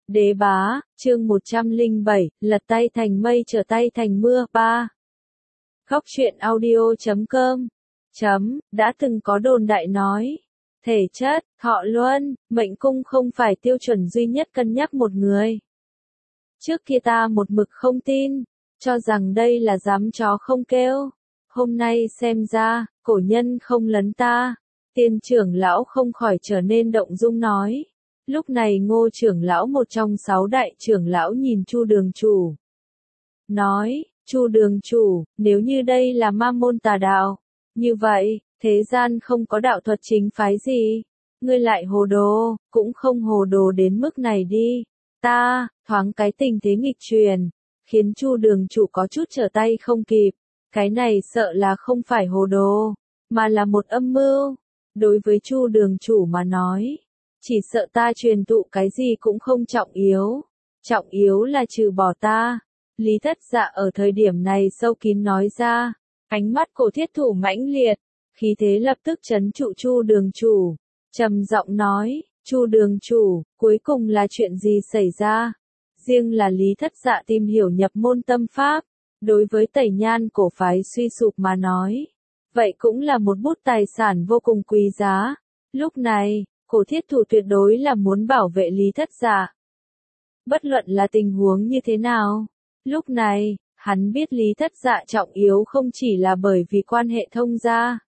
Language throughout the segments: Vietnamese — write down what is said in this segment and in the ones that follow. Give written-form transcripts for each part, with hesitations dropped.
Đế bá, chương 107, lật tay thành mây trở tay thành mưa, 3. Khóc chuyện audio.com. Đã từng có đồn đại nói, thể chất, thọ luân, mệnh cung không phải tiêu chuẩn duy nhất cân nhắc một người. Trước kia ta một mực không tin, cho rằng đây là dám chó không kêu. Hôm nay xem ra, cổ nhân không lấn ta. Tiên trưởng lão không khỏi trở nên động dung nói. Lúc này Ngô trưởng lão một trong 6 đại trưởng lão nhìn Chu đường chủ. Nói, Chu đường chủ, nếu như đây là ma môn tà đạo, như vậy, thế gian không có đạo thuật chính phái gì. Ngươi lại hồ đồ, cũng không hồ đồ đến mức này đi. Ta, thoáng cái tình thế nghịch truyền, khiến Chu đường chủ có chút trở tay không kịp. Cái này sợ là không phải hồ đồ, mà là một âm mưu. Đối với Chu đường chủ mà nói, chỉ sợ ta truyền tụ cái gì cũng không trọng yếu. Trọng yếu là trừ bỏ ta. Lý Thất Dạ ở thời điểm này sâu kín nói ra, ánh mắt cổ thiết thủ mãnh liệt, khí thế lập tức trấn trụ Chu đường chủ. Trầm giọng nói, Chu đường chủ, cuối cùng là chuyện gì xảy ra? Riêng là Lý Thất Dạ tìm hiểu nhập môn tâm pháp, đối với Tẩy Nhan cổ phái suy sụp mà nói, vậy cũng là một bút tài sản vô cùng quý giá. Lúc này, cổ thiết thủ tuyệt đối là muốn bảo vệ Lý Thất Dạ. Bất luận là tình huống như thế nào, lúc này, hắn biết Lý Thất Dạ trọng yếu không chỉ là bởi vì quan hệ thông gia.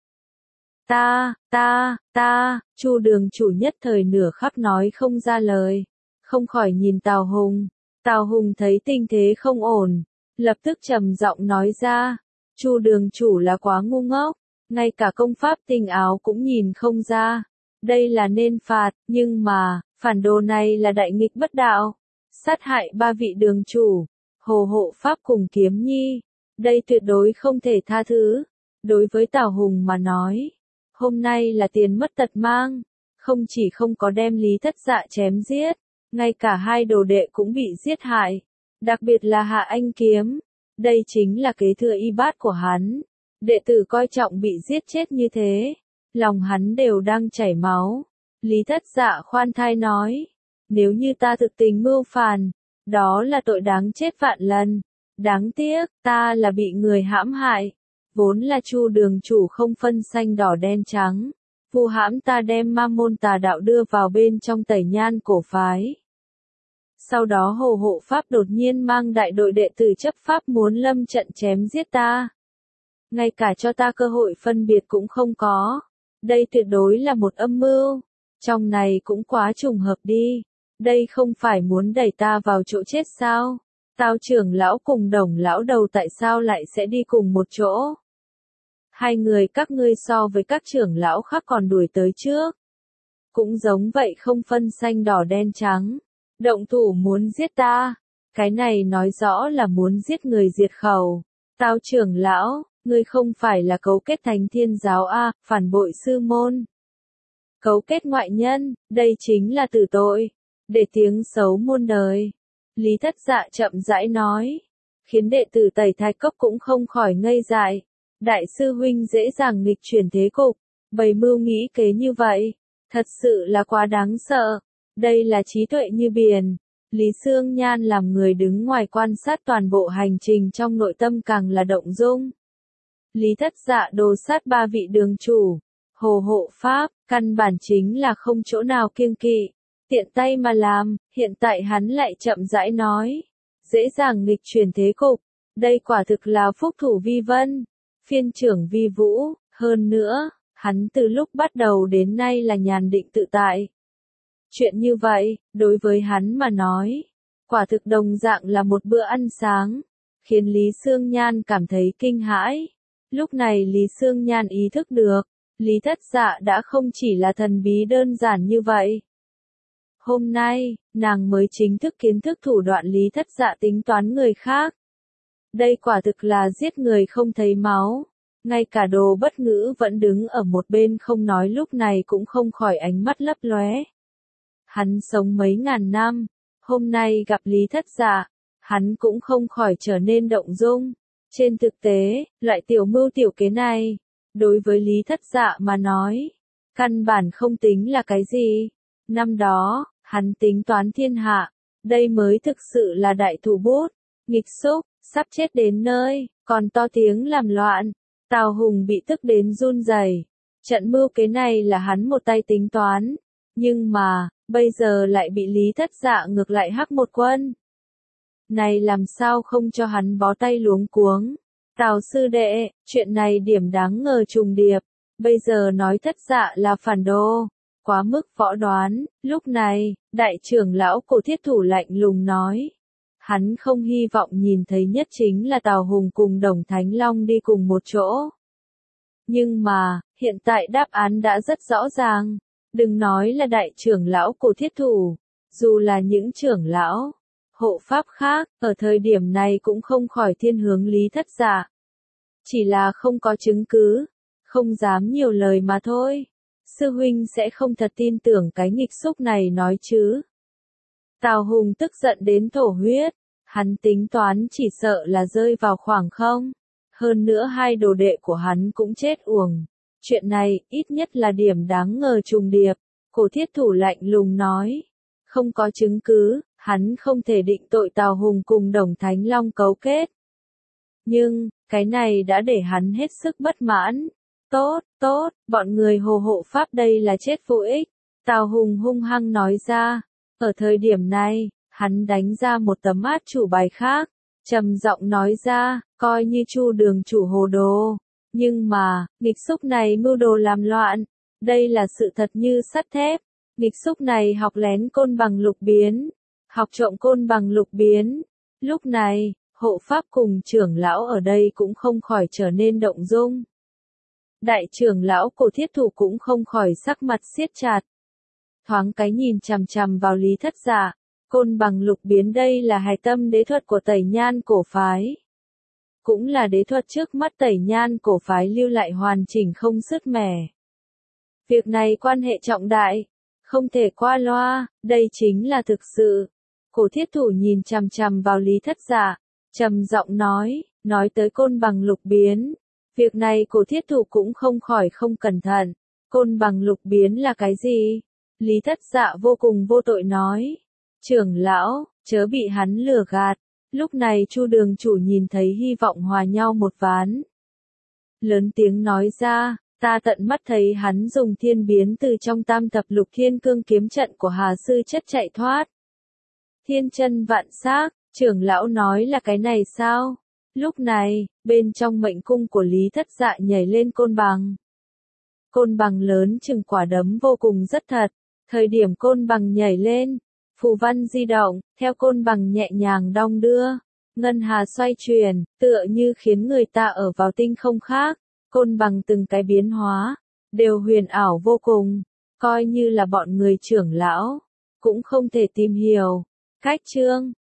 Chu đường chủ nhất thời nửa khắc nói không ra lời, không khỏi nhìn Tào Hùng. Tào Hùng thấy tình thế không ổn, lập tức trầm giọng nói ra, Chu đường chủ là quá ngu ngốc, ngay cả công pháp tinh áo cũng nhìn không ra. Đây là nên phạt, nhưng mà, phản đồ này là đại nghịch bất đạo, sát hại 3 vị đường chủ, Hồ Hộ Pháp cùng Kiếm Nhi, đây tuyệt đối không thể tha thứ. Đối với Tào Hùng mà nói, hôm nay là tiền mất tật mang, không chỉ không có đem Lý Thất Dạ chém giết, ngay cả 2 đồ đệ cũng bị giết hại, đặc biệt là Hạ Anh Kiếm, đây chính là kế thừa y bát của hắn. Đệ tử coi trọng bị giết chết như thế, lòng hắn đều đang chảy máu. Lý Thất Dạ khoan thai nói, nếu như ta thực tình mưu phản, đó là tội đáng chết vạn lần. Đáng tiếc, ta là bị người hãm hại. Vốn là Chu đường chủ không phân xanh đỏ đen trắng, vu hãm ta đem ma môn tà đạo đưa vào bên trong Tẩy Nhan cổ phái. Sau đó Hồ Hộ Pháp đột nhiên mang đại đội đệ tử chấp pháp muốn lâm trận chém giết ta. Ngay cả cho ta cơ hội phân biệt cũng không có. Đây tuyệt đối là một âm mưu. Trong này cũng quá trùng hợp đi. Đây không phải muốn đẩy ta vào chỗ chết sao? Tào trưởng lão cùng Đồng lão đầu tại sao lại sẽ đi cùng một chỗ? 2 người các ngươi so với các trưởng lão khác còn đuổi tới trước. Cũng giống vậy không phân xanh đỏ đen trắng. Động thủ muốn giết ta. Cái này nói rõ là muốn giết người diệt khẩu. Tào trưởng lão, ngươi không phải là cấu kết thành Thiên giáo a, phản bội sư môn. Cấu kết ngoại nhân, đây chính là tử tội, để tiếng xấu muôn đời. Lý Thất Dạ chậm rãi nói, khiến đệ tử Tẩy Thạch Cốc cũng không khỏi ngây dại. Đại sư huynh dễ dàng nghịch chuyển thế cục, bày mưu nghĩ kế như vậy, thật sự là quá đáng sợ. Đây là trí tuệ như biển. Lý Xương Nhan làm người đứng ngoài quan sát toàn bộ hành trình trong nội tâm càng là động dung. Lý Thất Dạ đồ sát 3 vị đường chủ, Hồ Hộ Pháp, căn bản chính là không chỗ nào kiêng kỵ, tiện tay mà làm. Hiện tại hắn lại chậm rãi nói, dễ dàng nghịch chuyển thế cục, đây quả thực là phúc thủ vi vân, phiên trưởng vi vũ. Hơn nữa, hắn từ lúc bắt đầu đến nay là nhàn định tự tại. Chuyện như vậy, đối với hắn mà nói, quả thực đồng dạng là một bữa ăn sáng, khiến Lý Xương Nhan cảm thấy kinh hãi. Lúc này Lý Xương Nhan ý thức được, Lý Thất Dạ đã không chỉ là thần bí đơn giản như vậy. Hôm nay, nàng mới chính thức kiến thức thủ đoạn Lý Thất Dạ tính toán người khác. Đây quả thực là giết người không thấy máu. Ngay cả Đồ Bất Ngữ vẫn đứng ở một bên không nói lúc này cũng không khỏi ánh mắt lấp lóe. Hắn sống mấy ngàn năm, hôm nay gặp Lý Thất Dạ, hắn cũng không khỏi trở nên động dung. Trên thực tế, loại tiểu mưu tiểu kế này, đối với Lý Thất Dạ mà nói, căn bản không tính là cái gì. Năm đó, hắn tính toán thiên hạ, đây mới thực sự là đại thủ bút. Nghịch xúc, sắp chết đến nơi, còn to tiếng làm loạn. Tào Hùng bị tức đến run rẩy. Trận mưu kế này là hắn một tay tính toán. Nhưng mà, bây giờ lại bị Lý Thất Dạ ngược lại hắc một quân. Này làm sao không cho hắn bó tay luống cuống. Tào sư đệ, chuyện này điểm đáng ngờ trùng điệp. Bây giờ nói Thất Dạ là phản đồ. Quá mức võ đoán. Lúc này, đại trưởng lão Cổ Thiết Thủ lạnh lùng nói. Hắn không hy vọng nhìn thấy nhất chính là Tào Hùng cùng Đồng Thánh Long đi cùng một chỗ. Nhưng mà, hiện tại đáp án đã rất rõ ràng. Đừng nói là đại trưởng lão Cổ Thiết Thủ, dù là những trưởng lão, hộ pháp khác, ở thời điểm này cũng không khỏi thiên hướng Lý Thất Dạ. Chỉ là không có chứng cứ, không dám nhiều lời mà thôi. Sư huynh sẽ không thật tin tưởng cái nghịch xúc này nói chứ. Tào Hùng tức giận đến thổ huyết, hắn tính toán chỉ sợ là rơi vào khoảng không. Hơn nữa hai đồ đệ của hắn cũng chết uổng. Chuyện này, ít nhất là điểm đáng ngờ trùng điệp. Cổ Thiết Thủ lạnh lùng nói. Không có chứng cứ, hắn không thể định tội Tào Hùng cùng Đồng Thánh Long cấu kết. Nhưng, cái này đã để hắn hết sức bất mãn. Tốt, tốt, bọn người hồ hộ pháp đây là chết vô ích. Tào Hùng hung hăng nói ra. Ở thời điểm này, hắn đánh ra một tấm át chủ bài khác. Trầm giọng nói ra, coi như Chu Đường chủ hồ đồ. Nhưng mà, nghịch xúc này mưu đồ làm loạn. Đây là sự thật như sắt thép. Nghịch xúc này học lén côn bằng lục biến. Học trộm côn bằng lục biến. Lúc này, hộ pháp cùng trưởng lão ở đây cũng không khỏi trở nên động dung. Đại trưởng lão Cổ Thiết Thủ cũng không khỏi sắc mặt siết chặt. Thoáng cái nhìn chằm chằm vào Lý Thất Dạ. Côn bằng lục biến đây là hài tâm đế thuật của Tẩy Nhan cổ phái. Cũng là đế thuật trước mắt Tẩy Nhan cổ phái lưu lại hoàn chỉnh không sứt mẻ. Việc này quan hệ trọng đại, không thể qua loa, đây chính là thực sự. Cổ Thiết Thủ nhìn chằm chằm vào Lý Thất Dạ, trầm giọng nói tới côn bằng lục biến. Việc này Cổ Thiết Thủ cũng không khỏi không cẩn thận. Côn bằng lục biến là cái gì? Lý Thất Dạ vô cùng vô tội nói. Trưởng lão, chớ bị hắn lừa gạt. Lúc này Chu Đường chủ nhìn thấy hy vọng hòa nhau một ván. Lớn tiếng nói ra, ta tận mắt thấy hắn dùng thiên biến từ trong tam thập lục thiên cương kiếm trận của Hà Sư Chất chạy thoát. Thiên chân vạn xác, trưởng lão nói là cái này sao? Lúc này, bên trong mệnh cung của Lý Thất Dạ nhảy lên côn bằng. Côn bằng lớn chừng quả đấm vô cùng rất thật. Thời điểm côn bằng nhảy lên, phù văn di động, theo côn bằng nhẹ nhàng đong đưa. Ngân hà xoay chuyển, tựa như khiến người ta ở vào tinh không khác. Côn bằng từng cái biến hóa, đều huyền ảo vô cùng. Coi như là bọn người trưởng lão, cũng không thể tìm hiểu. Cách chương